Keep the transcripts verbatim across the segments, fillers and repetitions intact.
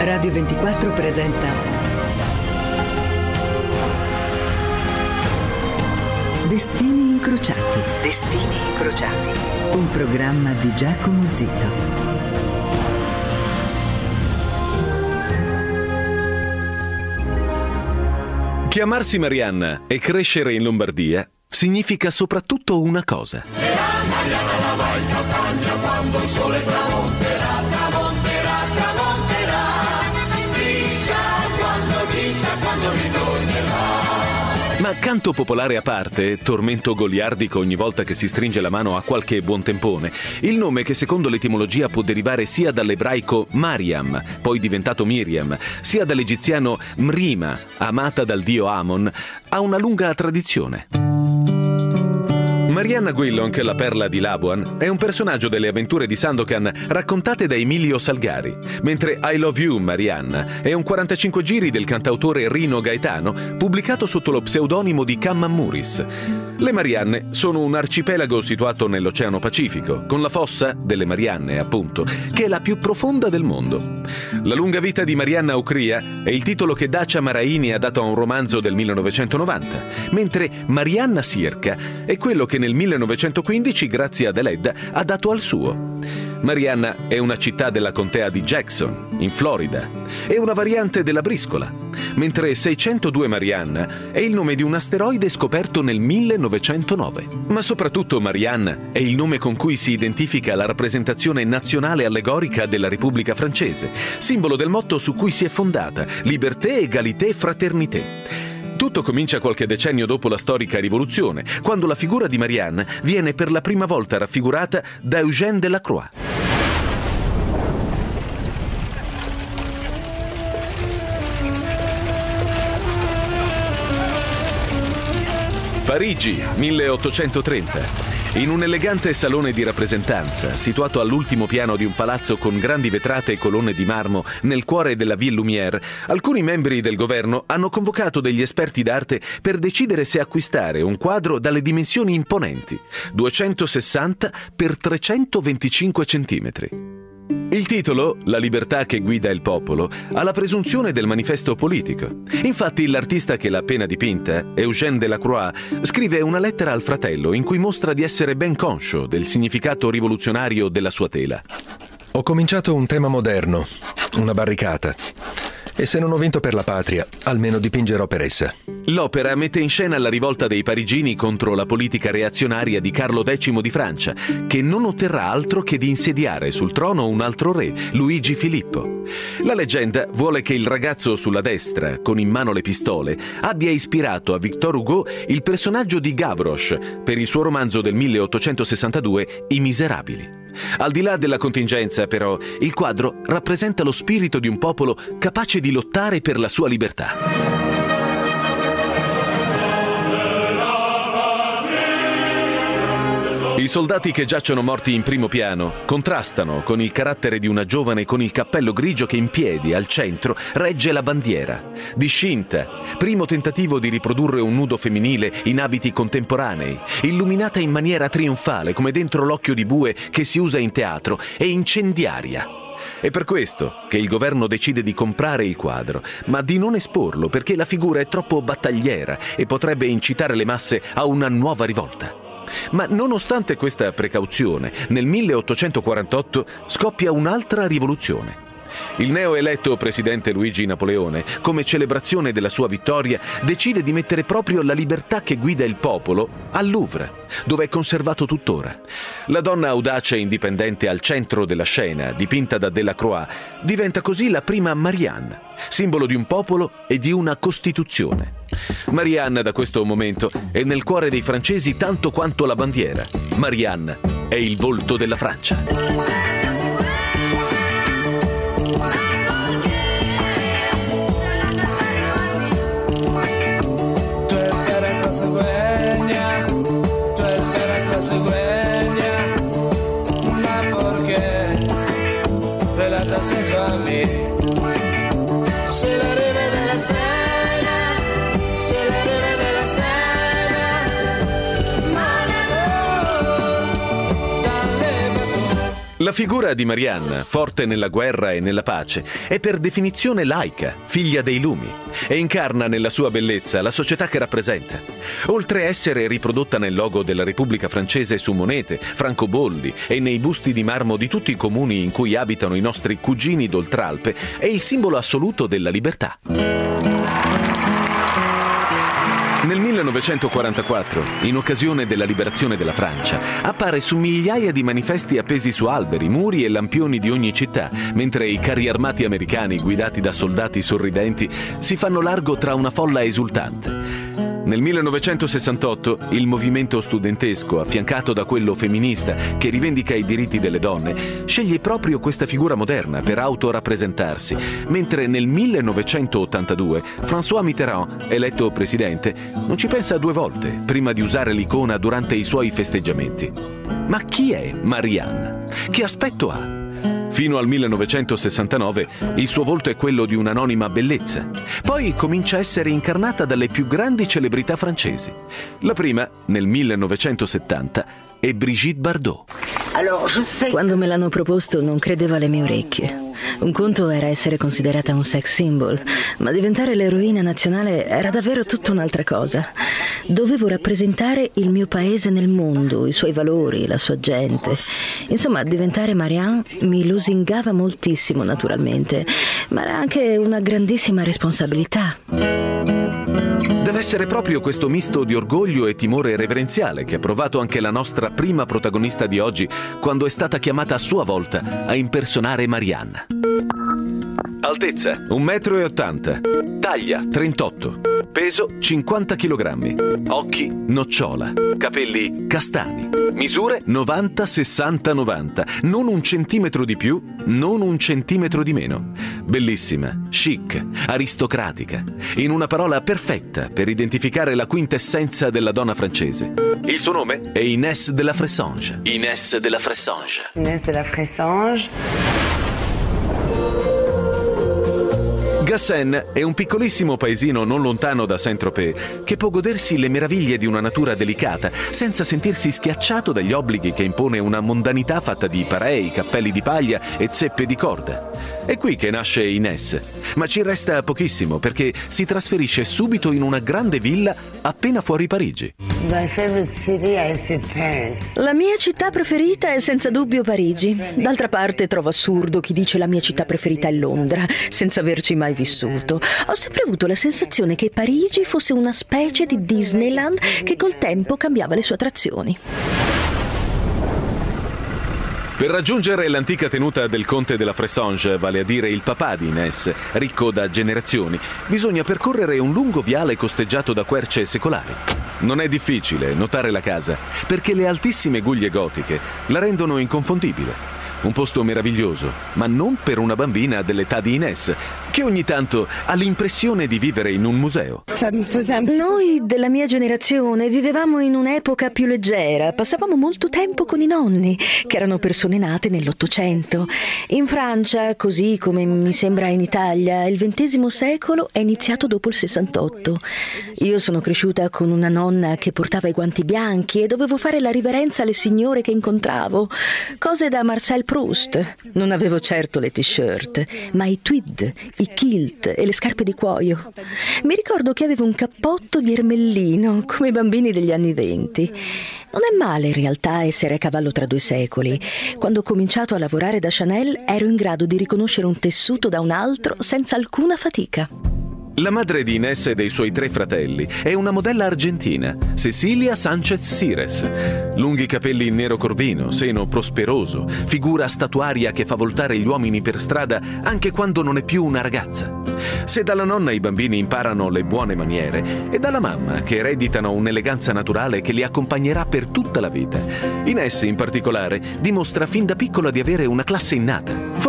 Radio ventiquattro presenta Destini incrociati. Destini incrociati. Un programma di Giacomo Zito. Chiamarsi Marianna e crescere in Lombardia significa soprattutto una cosa. Era Marianna la va in campagna quando il sole tramonterà, tramonterà, tramonterà. Chissà quando, chissà quando ritornerà. Ma canto popolare a parte, tormento goliardico ogni volta che si stringe la mano a qualche buontempone, il nome che secondo l'etimologia può derivare sia dall'ebraico Mariam, poi diventato Miriam, sia dall'egiziano Mrima, amata dal dio Amon, ha una lunga tradizione. Marianna Gwillonc, la perla di Labuan, è un personaggio delle avventure di Sandokan raccontate da Emilio Salgari, mentre I Love You, Marianna è un quarantacinque giri del cantautore Rino Gaetano, pubblicato sotto lo pseudonimo di Kammamuris. Le Marianne sono un arcipelago situato nell'Oceano Pacifico, con la fossa delle Marianne, appunto, che è la più profonda del mondo. La lunga vita di Marianna Ocria è il titolo che Dacia Maraini ha dato a un romanzo del millenovecentonovanta, mentre Marianna Sirca è quello che nel millenovecentoquindici Grazia Deledda ha dato al suo. Marianna è una città della contea di Jackson, in Florida. È una variante della briscola, mentre seicentodue Marianna è il nome di un asteroide scoperto nel millenovecentonove. Ma soprattutto Marianna è il nome con cui si identifica la rappresentazione nazionale allegorica della Repubblica francese, simbolo del motto su cui si è fondata: liberté, égalité, fraternité. Tutto comincia qualche decennio dopo la storica rivoluzione, quando la figura di Marianne viene per la prima volta raffigurata da Eugène Delacroix. Parigi, milleottocentotrenta. In un elegante salone di rappresentanza, situato all'ultimo piano di un palazzo con grandi vetrate e colonne di marmo nel cuore della Ville Lumière, alcuni membri del governo hanno convocato degli esperti d'arte per decidere se acquistare un quadro dalle dimensioni imponenti, duecentosessanta per trecentoventicinque centimetri. Il titolo, La libertà che guida il popolo, ha la presunzione del manifesto politico. Infatti l'artista che l'ha appena dipinta, Eugène Delacroix, scrive una lettera al fratello in cui mostra di essere ben conscio del significato rivoluzionario della sua tela. Ho cominciato un tema moderno, una barricata. E se non ho vinto per la patria, almeno dipingerò per essa. L'opera mette in scena la rivolta dei parigini contro la politica reazionaria di Carlo X di Francia, che non otterrà altro che di insediare sul trono un altro re, Luigi Filippo. La leggenda vuole che il ragazzo sulla destra, con in mano le pistole, abbia ispirato a Victor Hugo il personaggio di Gavroche per il suo romanzo del milleottocentosessantadue, I Miserabili. Al di là della contingenza, però, il quadro rappresenta lo spirito di un popolo capace di lottare per la sua libertà. I soldati che giacciono morti in primo piano contrastano con il carattere di una giovane con il cappello grigio che in piedi, al centro, regge la bandiera. Discinta, primo tentativo di riprodurre un nudo femminile in abiti contemporanei, illuminata in maniera trionfale come dentro l'occhio di bue che si usa in teatro, e incendiaria. È per questo che il governo decide di comprare il quadro, ma di non esporlo perché la figura è troppo battagliera e potrebbe incitare le masse a una nuova rivolta. Ma nonostante questa precauzione, nel milleottocentoquarantotto scoppia un'altra rivoluzione. Il neoeletto presidente Luigi Napoleone, come celebrazione della sua vittoria, decide di mettere proprio la libertà che guida il popolo al Louvre, dove è conservato tuttora. La donna audace e indipendente al centro della scena, dipinta da Delacroix, diventa così la prima Marianne, simbolo di un popolo e di una Costituzione. Marianne, da questo momento, è nel cuore dei francesi tanto quanto la bandiera. Marianne è il volto della Francia. Sueña, ma porque relata senso a mí. Se la rive della sera, se la rive della sera, ma ne dalle battute. La figura di Marianne, forte nella guerra e nella pace, è per definizione laica, figlia dei lumi, e incarna nella sua bellezza la società che rappresenta. Oltre a essere riprodotta nel logo della Repubblica Francese su monete, francobolli e nei busti di marmo di tutti i comuni in cui abitano i nostri cugini d'Oltralpe, è il simbolo assoluto della libertà. Nel millenovecentoquarantaquattro, in occasione della liberazione della Francia, appare su migliaia di manifesti appesi su alberi, muri e lampioni di ogni città, mentre i carri armati americani, guidati da soldati sorridenti, si fanno largo tra una folla esultante. Nel millenovecentosessantotto il movimento studentesco, affiancato da quello femminista che rivendica i diritti delle donne, sceglie proprio questa figura moderna per autorappresentarsi, mentre nel millenovecentottantadue François Mitterrand, eletto presidente, non ci pensa due volte prima di usare l'icona durante i suoi festeggiamenti. Ma chi è Marianne? Che aspetto ha? Fino al millenovecentosessantanove il suo volto è quello di un'anonima bellezza. Poi comincia a essere incarnata dalle più grandi celebrità francesi. La prima, nel millenovecentosettanta, è Brigitte Bardot. Quando me l'hanno proposto non credevo alle mie orecchie. Un conto era essere considerata un sex symbol, ma diventare l'eroina nazionale era davvero tutta un'altra cosa. Dovevo rappresentare il mio paese nel mondo, i suoi valori, la sua gente. Insomma, diventare Marianne mi lusingava moltissimo naturalmente, ma era anche una grandissima responsabilità. Deve essere proprio questo misto di orgoglio e timore reverenziale che ha provato anche la nostra prima protagonista di oggi quando è stata chiamata a sua volta a impersonare Marianne. Altezza un metro e ottanta, taglia trentotto, peso cinquanta chilogrammi, occhi nocciola, capelli castani, misure novanta sessanta novanta, non un centimetro di più, non un centimetro di meno. Bellissima, chic, aristocratica, in una parola perfetta per identificare la quintessenza della donna francese. Il suo nome è Inès de la Fressange. Inès de la Fressange. Inès de la Fressange. Gassen è un piccolissimo paesino non lontano da Saint-Tropez che può godersi le meraviglie di una natura delicata senza sentirsi schiacciato dagli obblighi che impone una mondanità fatta di parei, cappelli di paglia e zeppe di corda. È qui che nasce Inès, ma ci resta pochissimo perché si trasferisce subito in una grande villa appena fuori Parigi. My favorite city is Paris. La mia città preferita è senza dubbio Parigi. D'altra parte trovo assurdo chi dice la mia città preferita è Londra, senza averci mai vissuto. Ho sempre avuto la sensazione che Parigi fosse una specie di Disneyland che col tempo cambiava le sue attrazioni. Per raggiungere l'antica tenuta del conte della Fressange, vale a dire il papà di Inès, ricco da generazioni, bisogna percorrere un lungo viale costeggiato da querce secolari. Non è difficile notare la casa, perché le altissime guglie gotiche la rendono inconfondibile. Un posto meraviglioso, ma non per una bambina dell'età di Inès, che ogni tanto ha l'impressione di vivere in un museo. Noi della mia generazione vivevamo in un'epoca più leggera, passavamo molto tempo con i nonni, che erano persone nate nell'Ottocento. In Francia, così come mi sembra in Italia, il ventesimo secolo è iniziato dopo il sessantotto. Io sono cresciuta con una nonna che portava i guanti bianchi e dovevo fare la riverenza alle signore che incontravo. Cose da Marcel Proust. Non avevo certo le t-shirt, ma i tweed, i kilt e le scarpe di cuoio. Mi ricordo che avevo un cappotto di ermellino, come i bambini degli anni venti. Non è male in realtà essere a cavallo tra due secoli. Quando ho cominciato a lavorare da Chanel ero in grado di riconoscere un tessuto da un altro senza alcuna fatica. La madre di Inès e dei suoi tre fratelli è una modella argentina, Cecilia Sánchez Cires. Lunghi capelli in nero corvino, seno prosperoso, figura statuaria che fa voltare gli uomini per strada anche quando non è più una ragazza. Se dalla nonna i bambini imparano le buone maniere, è dalla mamma che ereditano un'eleganza naturale che li accompagnerà per tutta la vita. Inès, in particolare, dimostra fin da piccola di avere una classe innata.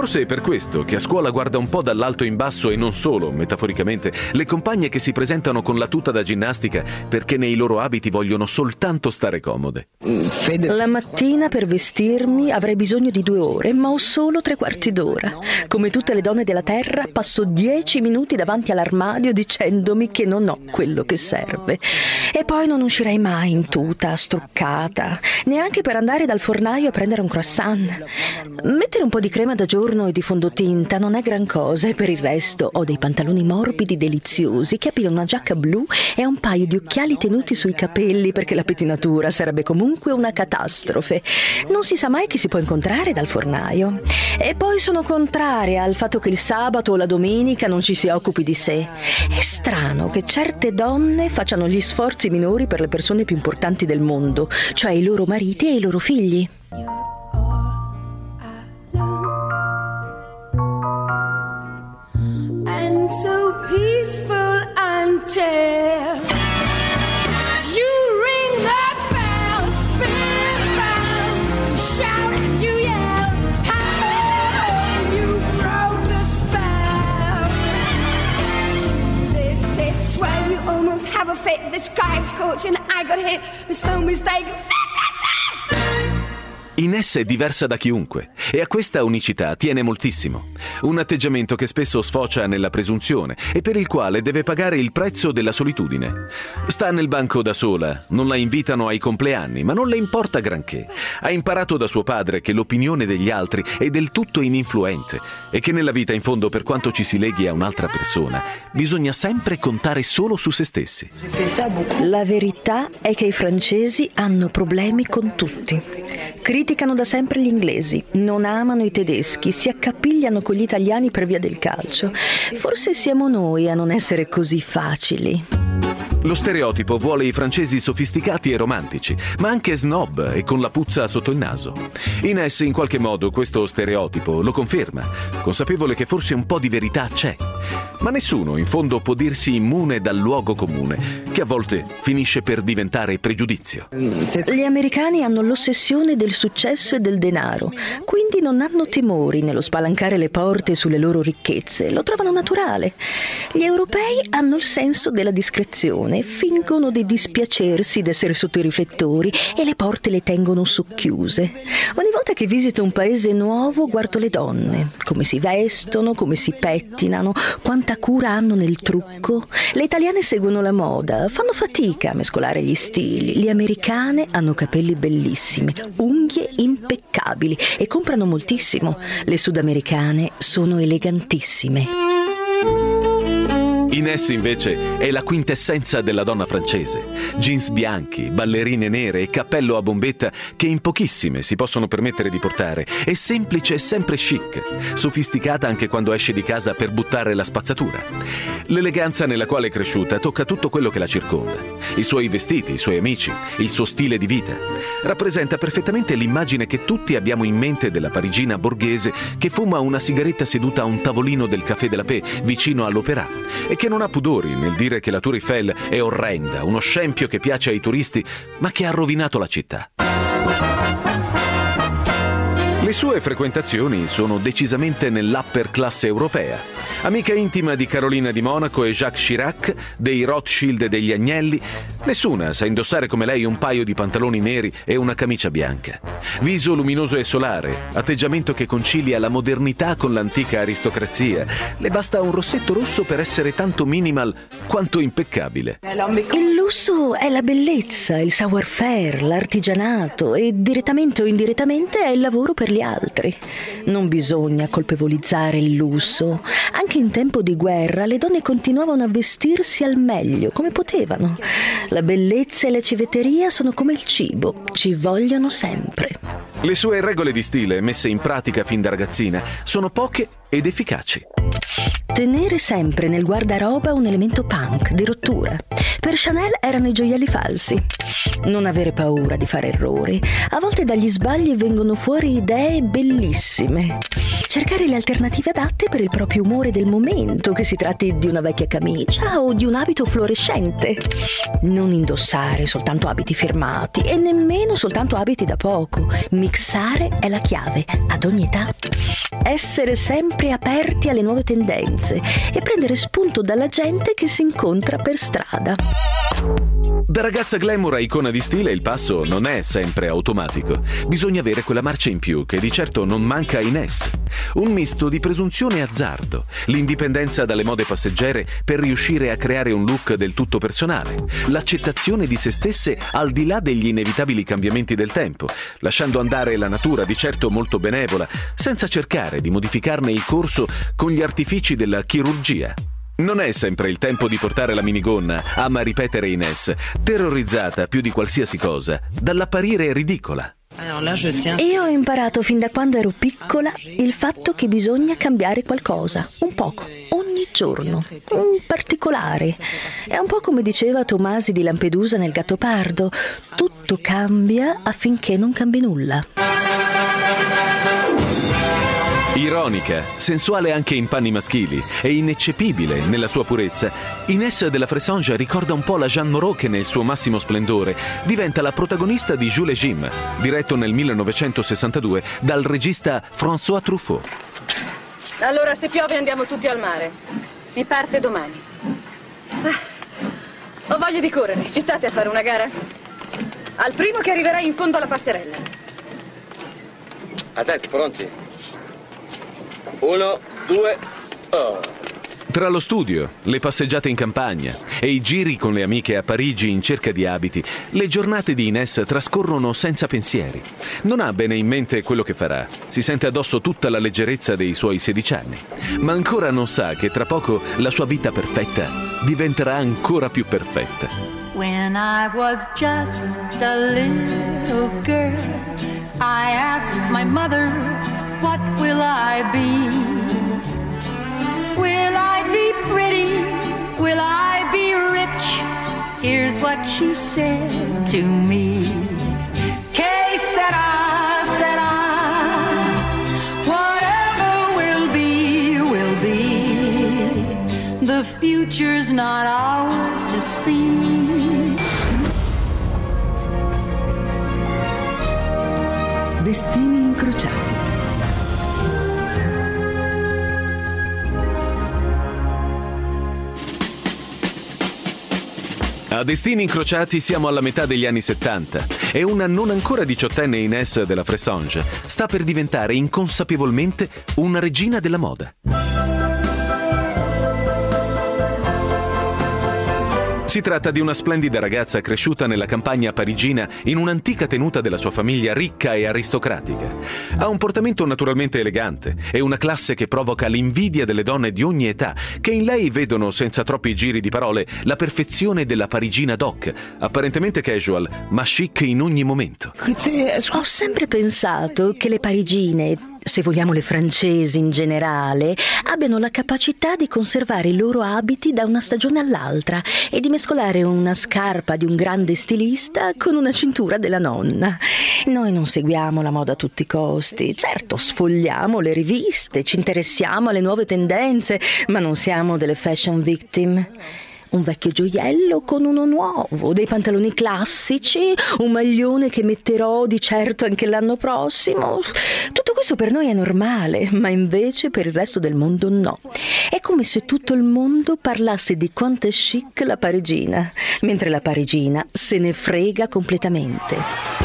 Forse è per questo che a scuola guarda un po' dall'alto in basso e non solo, metaforicamente, le compagne che si presentano con la tuta da ginnastica perché nei loro abiti vogliono soltanto stare comode. La mattina per vestirmi avrei bisogno di due ore, ma ho solo tre quarti d'ora. Come tutte le donne della terra, passo dieci minuti davanti all'armadio dicendomi che non ho quello che serve. E poi non uscirei mai in tuta, struccata, neanche per andare dal fornaio a prendere un croissant. Mettere un po' di crema da giorno e di fondotinta non è gran cosa, e per il resto ho dei pantaloni morbidi deliziosi che abbiano una giacca blu e un paio di occhiali tenuti sui capelli, perché la pettinatura sarebbe comunque una catastrofe. Non si sa mai chi si può incontrare dal fornaio. E poi sono contraria al fatto che il sabato o la domenica non ci si occupi di sé. È strano che certe donne facciano gli sforzi minori per le persone più importanti del mondo, cioè i loro mariti e i loro figli. And so peaceful until you ring that bell, bell, bell, shout and you yell, how you broke the spell. This is where you almost have a fit. The sky is scorching, I got hit. There's no mistake. This is it. Ines è diversa da chiunque e a questa unicità tiene moltissimo. Un atteggiamento che spesso sfocia nella presunzione e per il quale deve pagare il prezzo della solitudine. Sta nel banco da sola, non la invitano ai compleanni, ma non le importa granché. Ha imparato da suo padre che l'opinione degli altri è del tutto ininfluente e che nella vita, in fondo, per quanto ci si leghi a un'altra persona, bisogna sempre contare solo su se stessi. La verità è che i francesi hanno problemi con tutti. Criticano da sempre gli inglesi, non amano i tedeschi, si accapigliano con gli italiani per via del calcio. Forse siamo noi a non essere così facili. Lo stereotipo vuole i francesi sofisticati e romantici, ma anche snob e con la puzza sotto il naso. Ines in qualche modo questo stereotipo lo conferma, consapevole che forse un po' di verità c'è. Ma nessuno in fondo può dirsi immune dal luogo comune, che a volte finisce per diventare pregiudizio. Gli americani hanno l'ossessione del successo e del denaro, quindi non hanno timori nello spalancare le porte sulle loro ricchezze, lo trovano naturale. Gli europei hanno il senso della discrezione, fingono di dispiacersi d'essere sotto i riflettori e le porte le tengono socchiuse. Ogni volta che visito un paese nuovo guardo le donne, come si vestono, come si pettinano, quanta cura hanno nel trucco. Le italiane seguono la moda, fanno fatica a mescolare gli stili. Le americane hanno capelli bellissimi, unghie impeccabili e comprano moltissimo. Le sudamericane sono elegantissime. Ines invece è la quintessenza della donna francese. Jeans bianchi, ballerine nere e cappello a bombetta che in pochissime si possono permettere di portare. È semplice e sempre chic, sofisticata anche quando esce di casa per buttare la spazzatura. L'eleganza nella quale è cresciuta tocca tutto quello che la circonda. I suoi vestiti, i suoi amici, il suo stile di vita. Rappresenta perfettamente l'immagine che tutti abbiamo in mente della parigina borghese che fuma una sigaretta seduta a un tavolino del Café de la Paix vicino all'Opéra e che non ha pudori nel dire che la Tour Eiffel è orrenda, uno scempio che piace ai turisti, ma che ha rovinato la città. Le sue frequentazioni sono decisamente nell'upper class europea. Amica intima di Carolina di Monaco e Jacques Chirac, dei Rothschild e degli Agnelli, nessuna sa indossare come lei un paio di pantaloni neri e una camicia bianca. Viso luminoso e solare, atteggiamento che concilia la modernità con l'antica aristocrazia. Le basta un rossetto rosso per essere tanto minimal quanto impeccabile. Il lusso è la bellezza, il savoir-faire, l'artigianato e direttamente o indirettamente è il lavoro per gli altri. Non bisogna colpevolizzare il lusso. Anche in tempo di guerra le donne continuavano a vestirsi al meglio, come potevano. La bellezza e la civetteria sono come il cibo, ci vogliono sempre. Le sue regole di stile, messe in pratica fin da ragazzina, sono poche ed efficaci. Tenere sempre nel guardaroba un elemento punk, di rottura. Per Chanel erano i gioielli falsi. Non avere paura di fare errori. A volte dagli sbagli vengono fuori idee bellissime. Cercare le alternative adatte per il proprio umore del momento, che si tratti di una vecchia camicia o di un abito fluorescente. Non indossare soltanto abiti firmati e nemmeno soltanto abiti da poco. Mixare è la chiave, ad ogni età. essere sempre aperti alle nuove tendenze e prendere spunto dalla gente che si incontra per strada. Da ragazza glamour a icona di stile il passo non è sempre automatico. Bisogna avere quella marcia in più che di certo non manca a Inès. Un misto di presunzione e azzardo, l'indipendenza dalle mode passeggere per riuscire a creare un look del tutto personale, l'accettazione di se stesse al di là degli inevitabili cambiamenti del tempo, lasciando andare la natura di certo molto benevola, senza cercare di modificarne il corso con gli artifici della chirurgia. Non è sempre il tempo di portare la minigonna, ama ripetere Inès, terrorizzata più di qualsiasi cosa dall'apparire ridicola. Io ho imparato fin da quando ero piccola il fatto che bisogna cambiare qualcosa, un poco, ogni giorno, un particolare. È un po' come diceva Tomasi di Lampedusa nel Gattopardo: tutto cambia affinché non cambi nulla. Ironica, sensuale anche in panni maschili e ineccepibile nella sua purezza, Inès de la Fressange ricorda un po' la Jeanne Moreau che nel suo massimo splendore diventa la protagonista di Jules et Jim, diretto nel millenovecentosessantadue dal regista François Truffaut. Allora, se piove andiamo tutti al mare. Si parte domani. Ah, ho voglia di correre. Ci state a fare una gara? Al primo che arriverà in fondo alla passerella. Attenti, pronti? Uno, due, oh. Tra lo studio, le passeggiate in campagna e i giri con le amiche a Parigi in cerca di abiti, le giornate di Inès trascorrono senza pensieri. Non ha bene in mente quello che farà. Si sente addosso tutta la leggerezza dei suoi sedici anni. Ma ancora non sa che tra poco la sua vita perfetta diventerà ancora più perfetta. When I was just a little girl, I asked my mother, what will I be? Will I be pretty? Will I be rich? Here's what she said to me. Que sera, sera. Whatever will be, will be. The future's not ours to see. Destini incrociati. A Destini incrociati siamo alla metà degli anni settanta e una non ancora diciottenne Inès de la Fressange sta per diventare inconsapevolmente una regina della moda. Si tratta di una splendida ragazza cresciuta nella campagna parigina in un'antica tenuta della sua famiglia ricca e aristocratica. Ha un portamento naturalmente elegante e una classe che provoca l'invidia delle donne di ogni età, che in lei vedono, senza troppi giri di parole, la perfezione della parigina doc, apparentemente casual, ma chic in ogni momento. Ho sempre pensato che le parigine, se vogliamo le francesi in generale, abbiano la capacità di conservare i loro abiti da una stagione all'altra e di mescolare una scarpa di un grande stilista con una cintura della nonna. Noi non seguiamo la moda a tutti i costi. Certo, sfogliamo le riviste, ci interessiamo alle nuove tendenze, ma non siamo delle fashion victim. Un vecchio gioiello con uno nuovo, dei pantaloni classici, un maglione che metterò di certo anche l'anno prossimo. Tutto questo per noi è normale, ma invece per il resto del mondo no. È come se tutto il mondo parlasse di quanto è chic la parigina, mentre la parigina se ne frega completamente.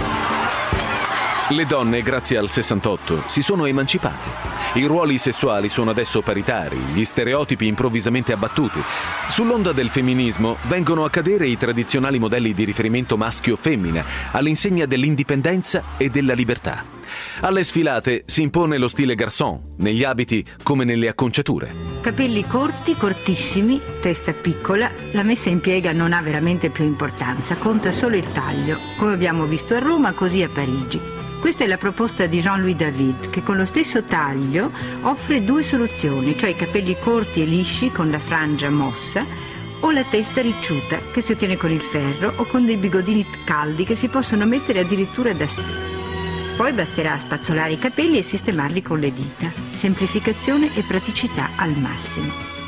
Le donne, grazie al sessantotto, si sono emancipate. I ruoli sessuali sono adesso paritari, gli stereotipi improvvisamente abbattuti. Sull'onda del femminismo vengono a cadere i tradizionali modelli di riferimento maschio-femmina, all'insegna dell'indipendenza e della libertà. Alle sfilate si impone lo stile garçon, negli abiti come nelle acconciature. Capelli corti, cortissimi, testa piccola, la messa in piega non ha veramente più importanza, conta solo il taglio, come abbiamo visto a Roma, così a Parigi. Questa è la proposta di Jean-Louis David, che con lo stesso taglio offre due soluzioni, cioè i capelli corti e lisci con la frangia mossa o la testa ricciuta che si ottiene con il ferro o con dei bigodini caldi che si possono mettere addirittura da sé. Poi basterà spazzolare i capelli e sistemarli con le dita. Semplificazione e praticità al massimo.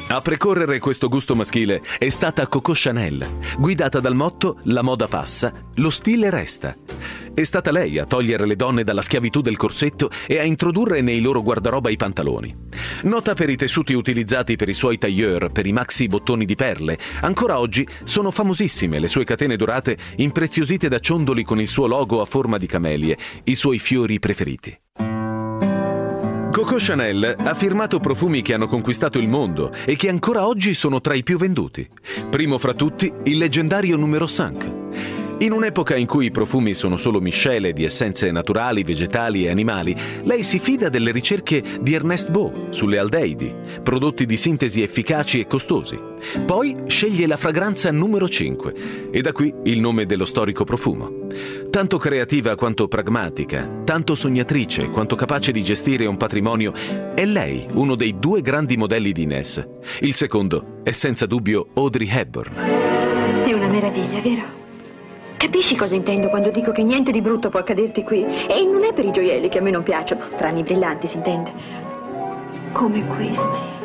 A precorrere questo gusto maschile è stata Coco Chanel, guidata dal motto «La moda passa, lo stile resta». È stata lei a togliere le donne dalla schiavitù del corsetto e a introdurre nei loro guardaroba i pantaloni. Nota per i tessuti utilizzati per i suoi tailleur, per i maxi bottoni di perle, ancora oggi sono famosissime le sue catene dorate impreziosite da ciondoli con il suo logo a forma di camelie, i suoi fiori preferiti. Coco Chanel ha firmato profumi che hanno conquistato il mondo e che ancora oggi sono tra i più venduti. Primo fra tutti il leggendario numero cinque. In un'epoca in cui i profumi sono solo miscele di essenze naturali, vegetali e animali, lei si fida delle ricerche di Ernest Beau sulle aldeidi, prodotti di sintesi efficaci e costosi. Poi sceglie la fragranza numero cinque e da qui il nome dello storico profumo. Tanto creativa quanto pragmatica, tanto sognatrice quanto capace di gestire un patrimonio, è lei uno dei due grandi modelli di Inès. Il secondo è senza dubbio Audrey Hepburn. È una meraviglia, vero? Capisci cosa intendo quando dico che niente di brutto può accaderti qui? E non è per i gioielli che a me non piacciono, tranne i brillanti, si intende. Come questi.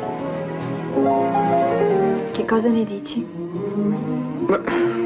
Che cosa ne dici? Ma...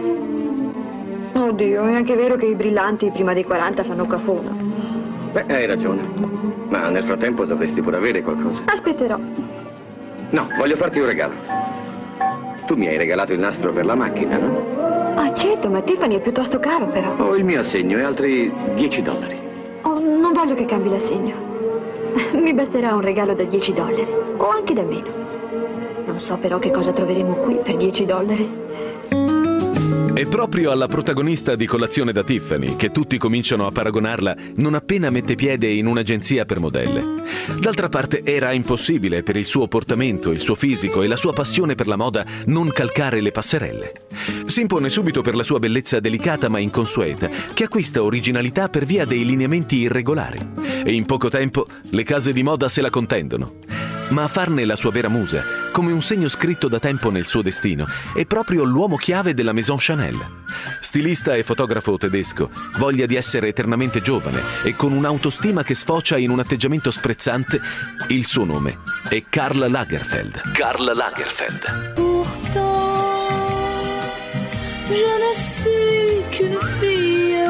Oddio, è anche vero che i brillanti prima dei quaranta fanno cafona. Beh, hai ragione. Ma nel frattempo dovresti pure avere qualcosa. Aspetterò. No, voglio farti un regalo. Tu mi hai regalato il nastro per la macchina, no? Ah, certo, ma Tiffany è piuttosto caro, però. Ho il mio assegno e altri dieci dollari. Oh, non voglio che cambi l'assegno. Mi basterà un regalo da dieci dollari, o anche da meno. Non so però che cosa troveremo qui per dieci dollari. È proprio alla protagonista di Colazione da Tiffany che tutti cominciano a paragonarla non appena mette piede in un'agenzia per modelle. D'altra parte era impossibile per il suo portamento, il suo fisico e la sua passione per la moda non calcare le passerelle. Si impone subito per la sua bellezza delicata ma inconsueta, che acquista originalità per via dei lineamenti irregolari. E in poco tempo le case di moda se la contendono. Ma a farne la sua vera musa, come un segno scritto da tempo nel suo destino, è proprio l'uomo chiave della Maison Chanel. Stilista e fotografo tedesco, voglia di essere eternamente giovane e con un'autostima che sfocia in un atteggiamento sprezzante, il suo nome è Karl Lagerfeld. Karl Lagerfeld. Pourtant, je ne suis qu'une fille,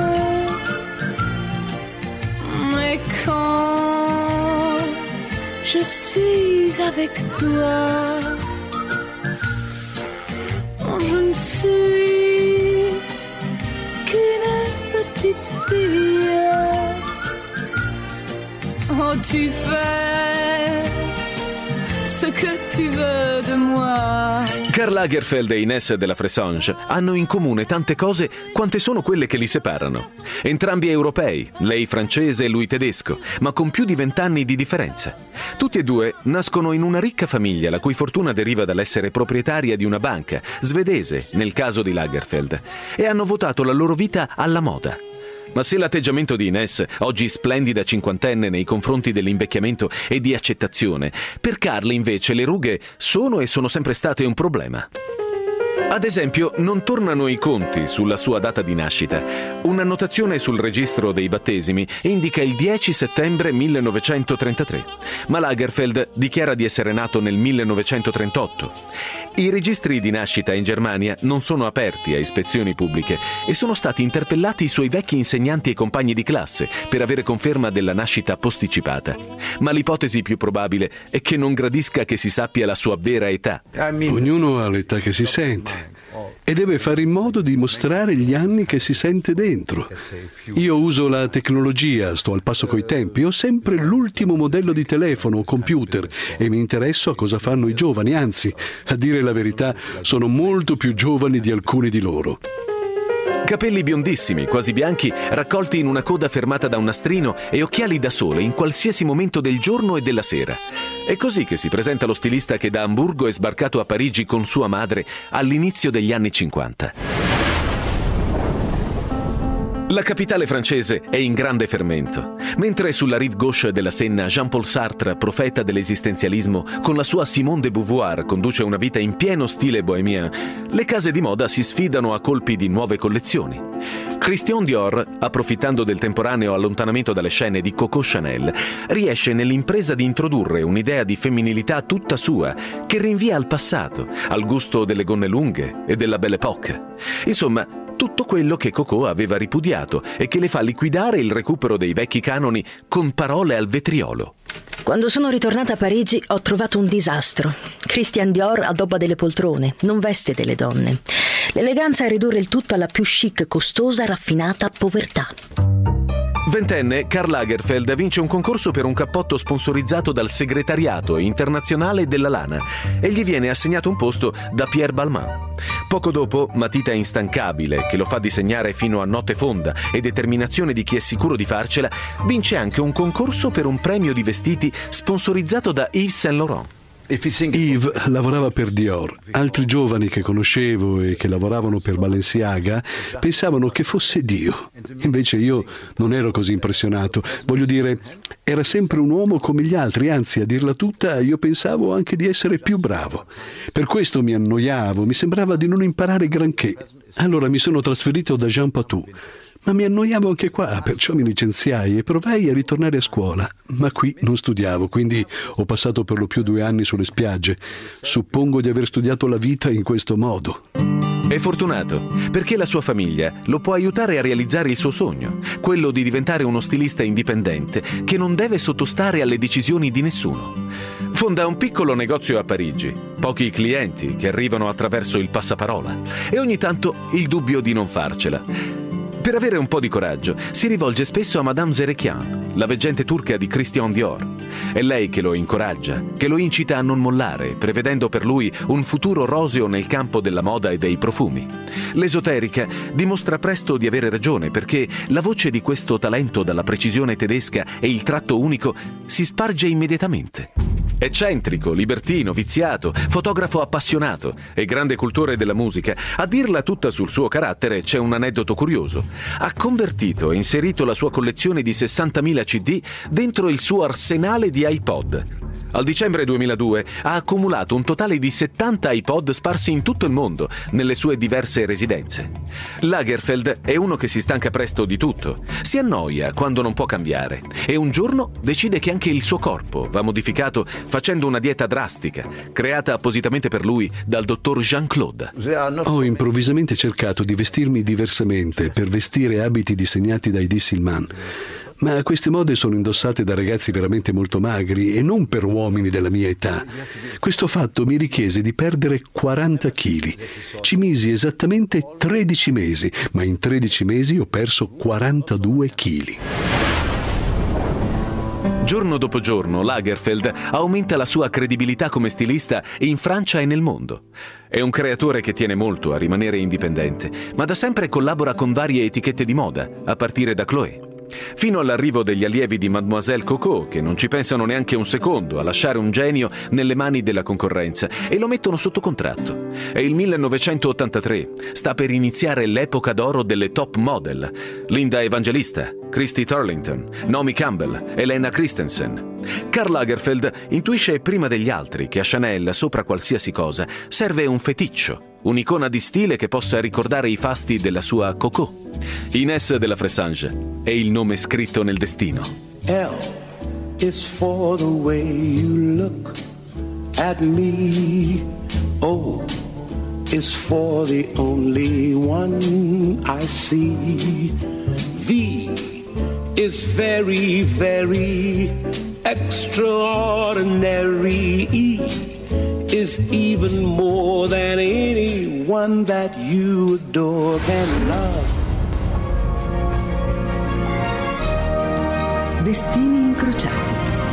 mais quand je suis avec toi, je ne suis qu'une petite fille. Oh, tu fais ce que tu veux de moi. Karl Lagerfeld e Inès de la Fressange hanno in comune tante cose quante sono quelle che li separano. Entrambi europei, lei francese e lui tedesco, ma con più di vent'anni di differenza. Tutti e due nascono in una ricca famiglia la cui fortuna deriva dall'essere proprietaria di una banca, svedese nel caso di Lagerfeld, e hanno votato la loro vita alla moda. Ma se l'atteggiamento di Inès, oggi splendida cinquantenne nei confronti dell'invecchiamento e di accettazione, per Karl invece le rughe sono e sono sempre state un problema. Ad esempio, non tornano i conti sulla sua data di nascita. Un'annotazione sul registro dei battesimi indica il dieci settembre millenovecentotrentatré, ma Lagerfeld dichiara di essere nato nel millenovecentotrentotto. I registri di nascita in Germania non sono aperti a ispezioni pubbliche e sono stati interpellati i suoi vecchi insegnanti e compagni di classe per avere conferma della nascita posticipata. Ma l'ipotesi più probabile è che non gradisca che si sappia la sua vera età. Ognuno ha l'età che si sente e deve fare in modo di mostrare gli anni che si sente dentro. Io uso la tecnologia, sto al passo coi tempi, ho sempre l'ultimo modello di telefono o computer e mi interesso a cosa fanno i giovani, anzi, a dire la verità, sono molto più giovani di alcuni di loro. Capelli biondissimi, quasi bianchi, raccolti in una coda fermata da un nastrino e occhiali da sole in qualsiasi momento del giorno e della sera. È così che si presenta lo stilista che da Amburgo è sbarcato a Parigi con sua madre all'inizio degli anni cinquanta. La capitale francese è in grande fermento. Mentre sulla rive gauche della Senna Jean-Paul Sartre, profeta dell'esistenzialismo, con la sua Simone de Beauvoir conduce una vita in pieno stile bohemien, le case di moda si sfidano a colpi di nuove collezioni. Christian Dior, approfittando del temporaneo allontanamento dalle scene di Coco Chanel, riesce nell'impresa di introdurre un'idea di femminilità tutta sua, che rinvia al passato, al gusto delle gonne lunghe e della Belle Époque. Insomma, tutto quello che Coco aveva ripudiato e che le fa liquidare il recupero dei vecchi canoni con parole al vetriolo. Quando sono ritornata a Parigi ho trovato un disastro. Christian Dior addobba delle poltrone, non veste delle donne. L'eleganza è ridurre il tutto alla più chic, costosa, raffinata povertà. Ventenne, Karl Lagerfeld vince un concorso per un cappotto sponsorizzato dal Segretariato Internazionale della Lana e gli viene assegnato un posto da Pierre Balmain. Poco dopo, matita instancabile che lo fa disegnare fino a notte fonda e determinazione di chi è sicuro di farcela, vince anche un concorso per un premio di vestiti sponsorizzato da Yves Saint Laurent. Yves lavorava per Dior. Altri giovani che conoscevo e che lavoravano per Balenciaga pensavano che fosse Dio. Invece io non ero così impressionato. Voglio dire, era sempre un uomo come gli altri, anzi, a dirla tutta, io pensavo anche di essere più bravo. Per questo mi annoiavo, mi sembrava di non imparare granché. Allora mi sono trasferito da Jean Patou. Ma mi annoiavo anche qua, perciò mi licenziai e provai a ritornare a scuola. Ma qui non studiavo, quindi ho passato per lo più due anni sulle spiagge. Suppongo di aver studiato la vita in questo modo. È fortunato, perché la sua famiglia lo può aiutare a realizzare il suo sogno, quello di diventare uno stilista indipendente che non deve sottostare alle decisioni di nessuno. Fonda un piccolo negozio a Parigi, pochi clienti che arrivano attraverso il passaparola e ogni tanto il dubbio di non farcela. Per avere un po' di coraggio, si rivolge spesso a Madame Zerekian, la veggente turca di Christian Dior. È lei che lo incoraggia, che lo incita a non mollare, prevedendo per lui un futuro roseo nel campo della moda e dei profumi. L'esoterica dimostra presto di avere ragione, perché la voce di questo talento dalla precisione tedesca e il tratto unico si sparge immediatamente. Eccentrico, libertino, viziato, fotografo appassionato e grande cultore della musica, a dirla tutta sul suo carattere c'è un aneddoto curioso. Ha convertito e inserito la sua collezione di sessantamila C D dentro il suo arsenale di iPod. Al dicembre duemiladue ha accumulato un totale di settanta iPod sparsi in tutto il mondo, nelle sue diverse residenze. Lagerfeld è uno che si stanca presto di tutto, si annoia quando non può cambiare e un giorno decide che anche il suo corpo va modificato facendo una dieta drastica, creata appositamente per lui dal dottor Jean-Claude. Ho improvvisamente cercato di vestirmi diversamente per vestire abiti disegnati da Hedi Slimane. Ma queste mode sono indossate da ragazzi veramente molto magri e non per uomini della mia età. Questo fatto mi richiese di perdere quaranta chili. Ci misi esattamente tredici mesi, ma in tredici mesi ho perso quarantadue chili. Giorno dopo giorno, Lagerfeld aumenta la sua credibilità come stilista in Francia e nel mondo. È un creatore che tiene molto a rimanere indipendente, ma da sempre collabora con varie etichette di moda, a partire da Chloé. Fino all'arrivo degli allievi di Mademoiselle Coco, che non ci pensano neanche un secondo a lasciare un genio nelle mani della concorrenza e lo mettono sotto contratto. È il millenovecentottantatré, sta per iniziare l'epoca d'oro delle top model: Linda Evangelista, Christy Turlington, Naomi Campbell, Elena Christensen. Karl Lagerfeld intuisce prima degli altri che a Chanel, sopra qualsiasi cosa, serve un feticcio, un'icona di stile che possa ricordare i fasti della sua Coco. Inès de la Fressange è il nome scritto nel destino. L is for the way you look at me. O is for the only one I see. V is very, very extraordinary. E is even more than anyone that you adore can love. Destini incrociati.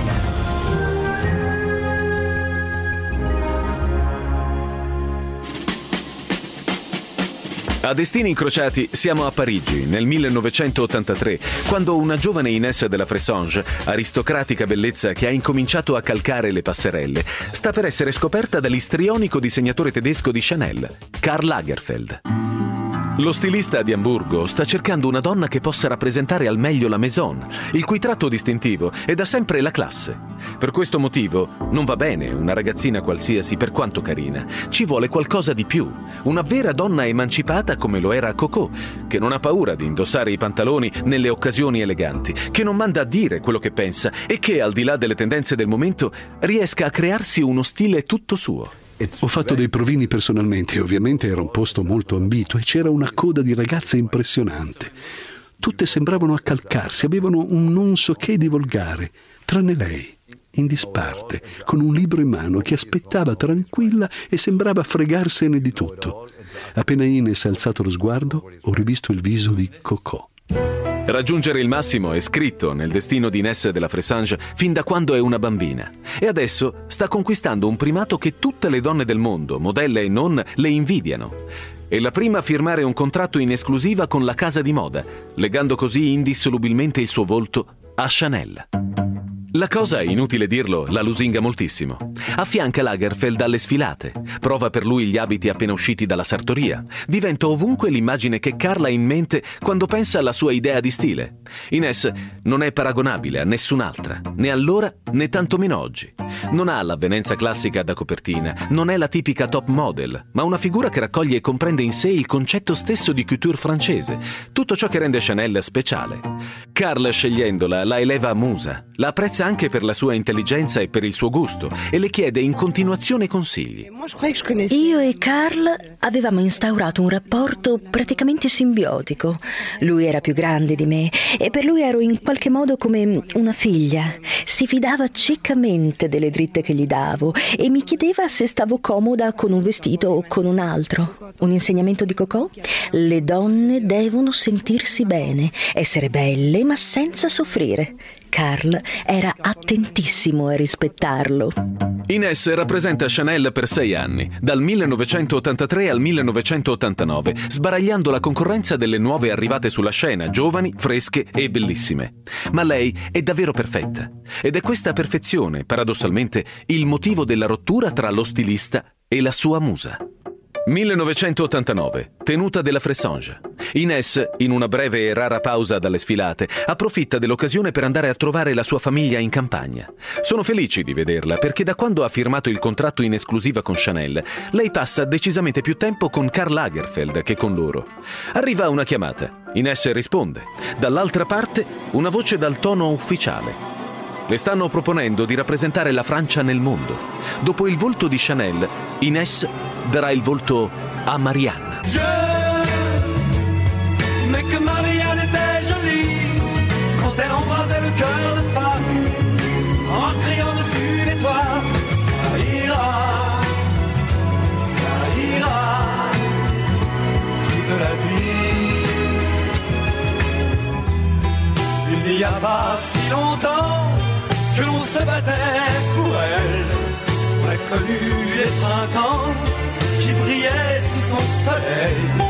A Destini incrociati siamo a Parigi nel millenovecentottantatré, quando una giovane Inès de la Fressange, aristocratica bellezza che ha incominciato a calcare le passerelle, sta per essere scoperta dall'istrionico disegnatore tedesco di Chanel, Karl Lagerfeld. Lo stilista di Amburgo sta cercando una donna che possa rappresentare al meglio la maison, il cui tratto distintivo è da sempre la classe. Per questo motivo non va bene una ragazzina qualsiasi per quanto carina. Ci vuole qualcosa di più, una vera donna emancipata come lo era Coco, che non ha paura di indossare i pantaloni nelle occasioni eleganti, che non manda a dire quello che pensa e che, al di là delle tendenze del momento, riesca a crearsi uno stile tutto suo. Ho fatto dei provini personalmente e ovviamente era un posto molto ambito e c'era una coda di ragazze impressionante. Tutte sembravano accalcarsi, avevano un non so che di volgare, tranne lei, in disparte, con un libro in mano, che aspettava tranquilla e sembrava fregarsene di tutto. Appena Ines ha alzato lo sguardo, ho rivisto il viso di Coco. Raggiungere il massimo è scritto nel destino di Inès de la Fressange fin da quando è una bambina. E adesso sta conquistando un primato che tutte le donne del mondo, modelle e non, le invidiano. È la prima a firmare un contratto in esclusiva con la casa di moda, legando così indissolubilmente il suo volto a Chanel. La cosa, inutile dirlo, la lusinga moltissimo. Affianca Lagerfeld alle sfilate, prova per lui gli abiti appena usciti dalla sartoria, diventa ovunque l'immagine che Karl ha in mente quando pensa alla sua idea di stile. Inès non è paragonabile a nessun'altra, né allora né tantomeno oggi. Non ha l'avvenenza classica da copertina, non è la tipica top model, ma una figura che raccoglie e comprende in sé il concetto stesso di couture francese, tutto ciò che rende Chanel speciale. Karl, scegliendola, la eleva a musa, la apprezza anche per la sua intelligenza e per il suo gusto e le chiede in continuazione consigli. Io e Karl avevamo instaurato un rapporto praticamente simbiotico. Lui era più grande di me e per lui ero in qualche modo come una figlia. Si fidava ciecamente delle dritte che gli davo e mi chiedeva se stavo comoda con un vestito o con un altro. Un insegnamento di Coco? Le donne devono sentirsi bene, essere belle ma senza soffrire. Karl era attentissimo a rispettarlo. Inès rappresenta Chanel per sei anni, dal millenovecentottantatré al millenovecentottantanove, sbaragliando la concorrenza delle nuove arrivate sulla scena, giovani, fresche e bellissime. Ma lei è davvero perfetta. Ed è questa perfezione, paradossalmente, il motivo della rottura tra lo stilista e la sua musa. millenovecentottantanove, tenuta della Fressange. Inès, in una breve e rara pausa dalle sfilate, approfitta dell'occasione per andare a trovare la sua famiglia in campagna. Sono felici di vederla perché da quando ha firmato il contratto in esclusiva con Chanel, lei passa decisamente più tempo con Karl Lagerfeld che con loro. Arriva una chiamata. Inès risponde. Dall'altra parte, una voce dal tono ufficiale. Le stanno proponendo di rappresentare la Francia nel mondo. Dopo il volto di Chanel, Inès darà il volto a Marianne. Dieu, mais que Marianne était jolie quand elle embrasait le cœur de Paris en criant dessus les toits. Ça ira, ça ira toute la vie. Il n'y a pas si longtemps que l'on se battait pour elle. On a connu les printemps qui brillait sous son soleil.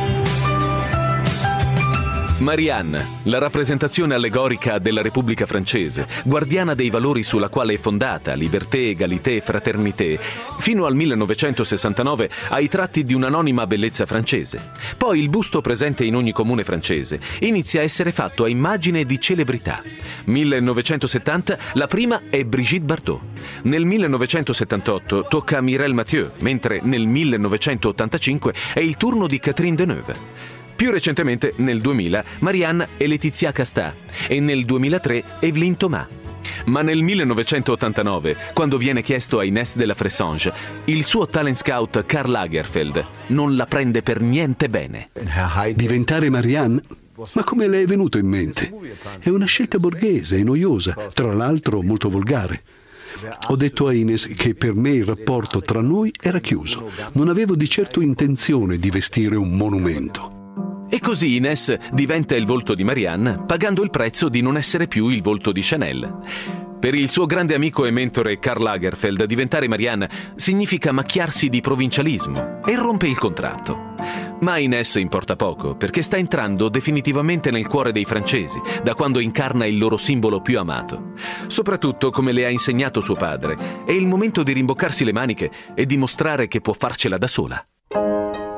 Marianne, la rappresentazione allegorica della Repubblica francese, guardiana dei valori sulla quale è fondata, liberté, égalité, fraternité, fino al millenovecentosessantanove ha i tratti di un'anonima bellezza francese. Poi il busto presente in ogni comune francese inizia a essere fatto a immagine di celebrità. millenovecentosettanta la prima è Brigitte Bardot. Nel millenovecentosettantotto tocca a Mireille Mathieu, mentre nel millenovecentottantacinque è il turno di Catherine Deneuve. Più recentemente, nel duemila, Marianne è Laetitia Casta e nel duemilatré Evelyne Thomas. Ma nel millenovecentottantanove, quando viene chiesto a Inès de la Fressange, il suo talent scout Karl Lagerfeld non la prende per niente bene. Diventare Marianne? Ma come le è venuto in mente? È una scelta borghese e noiosa, tra l'altro molto volgare. Ho detto a Ines che per me il rapporto tra noi era chiuso. Non avevo di certo intenzione di vestire un monumento. E così Inès diventa il volto di Marianne, pagando il prezzo di non essere più il volto di Chanel. Per il suo grande amico e mentore Karl Lagerfeld, diventare Marianne significa macchiarsi di provincialismo e rompe il contratto. Ma a Inès importa poco, perché sta entrando definitivamente nel cuore dei francesi, da quando incarna il loro simbolo più amato. Soprattutto, come le ha insegnato suo padre, è il momento di rimboccarsi le maniche e dimostrare che può farcela da sola.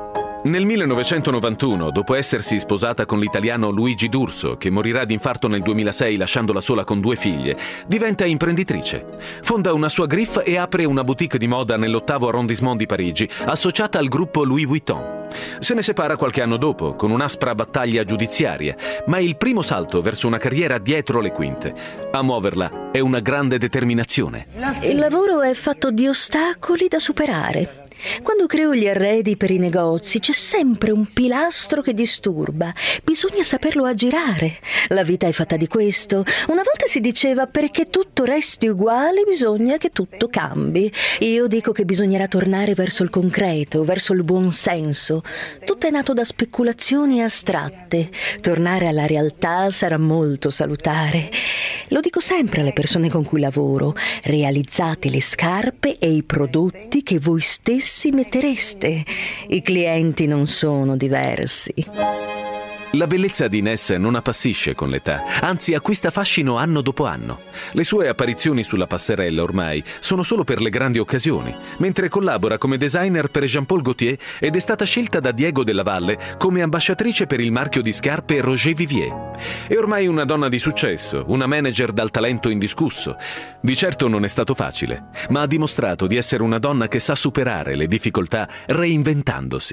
Nel millenovecentonovantuno, dopo essersi sposata con l'italiano Luigi D'Urso, che morirà d'infarto nel duemilasei lasciandola sola con due figlie, diventa imprenditrice. Fonda una sua griffe e apre una boutique di moda nell'ottavo arrondissement di Parigi, associata al gruppo Louis Vuitton. Se ne separa qualche anno dopo, con un'aspra battaglia giudiziaria, ma il primo salto verso una carriera dietro le quinte. A muoverla è una grande determinazione. Il lavoro è fatto di ostacoli da superare. Quando creo gli arredi per i negozi c'è sempre un pilastro che disturba. Bisogna saperlo aggirare. La vita è fatta di questo. Una volta si diceva: perché tutto resti uguale bisogna che tutto cambi. Io dico che bisognerà tornare verso il concreto, verso il buon senso. Tutto è nato da speculazioni astratte. Tornare alla realtà sarà molto salutare. Lo dico sempre alle persone con cui lavoro: realizzate le scarpe e i prodotti che voi stessi mettereste. I clienti non sono diversi. La bellezza di Inès non appassisce con l'età, anzi acquista fascino anno dopo anno. Le sue apparizioni sulla passerella ormai sono solo per le grandi occasioni, mentre collabora come designer per Jean Paul Gaultier ed è stata scelta da Diego Della Valle come ambasciatrice per il marchio di scarpe Roger Vivier. È ormai una donna di successo, una manager dal talento indiscusso. Di certo non è stato facile, ma ha dimostrato di essere una donna che sa superare le difficoltà reinventandosi.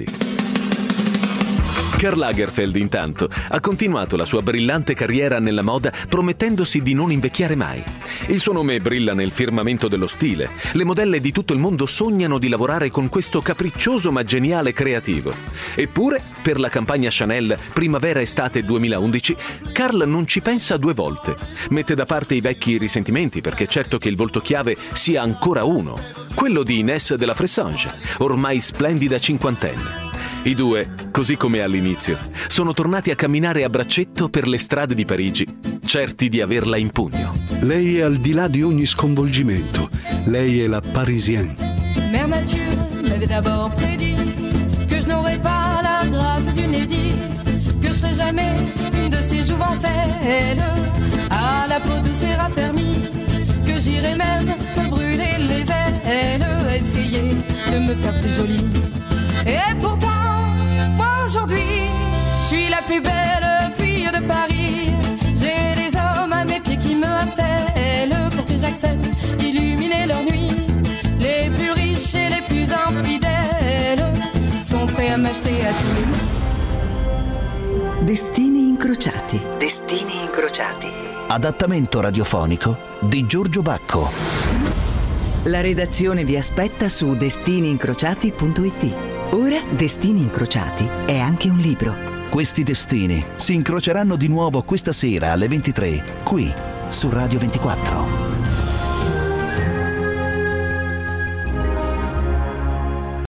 Karl Lagerfeld, intanto, ha continuato la sua brillante carriera nella moda promettendosi di non invecchiare mai. Il suo nome brilla nel firmamento dello stile. Le modelle di tutto il mondo sognano di lavorare con questo capriccioso ma geniale creativo. Eppure, per la campagna Chanel primavera-estate duemilaundici, Karl non ci pensa due volte. Mette da parte i vecchi risentimenti perché è certo che il volto chiave sia ancora uno, quello di Inès de la Fressange, ormai splendida cinquantenne. I due, così come all'inizio, sono tornati a camminare a braccetto per le strade di Parigi, certi di averla in pugno. Lei è al di là di ogni sconvolgimento. Lei è la parisienne. Mère nature m'avait d'abord prédit que je n'aurais pas la grâce d'une Édith, que je serais jamais une de ces jouvencelles à la peau douce et raffermie, que j'irais même me brûler les ailes, essayer de me faire plus jolie. Et pourtant, moi aujourd'hui, je suis la plus belle fille de Paris. J'ai des hommes à mes pieds qui me harcèlent pour que j'accepte d'illuminer leur nuit. Les plus riches et les plus infidèles sont prêts à m'acheter à tous les mots. Destini incrociati. Destini incrociati. Adattamento radiofonico di Giorgio Bacco. La redazione vi aspetta su destini incrociati punto it. Ora Destini Incrociati è anche un libro. Questi destini si incroceranno di nuovo questa sera alle ventitré, qui su Radio ventiquattro.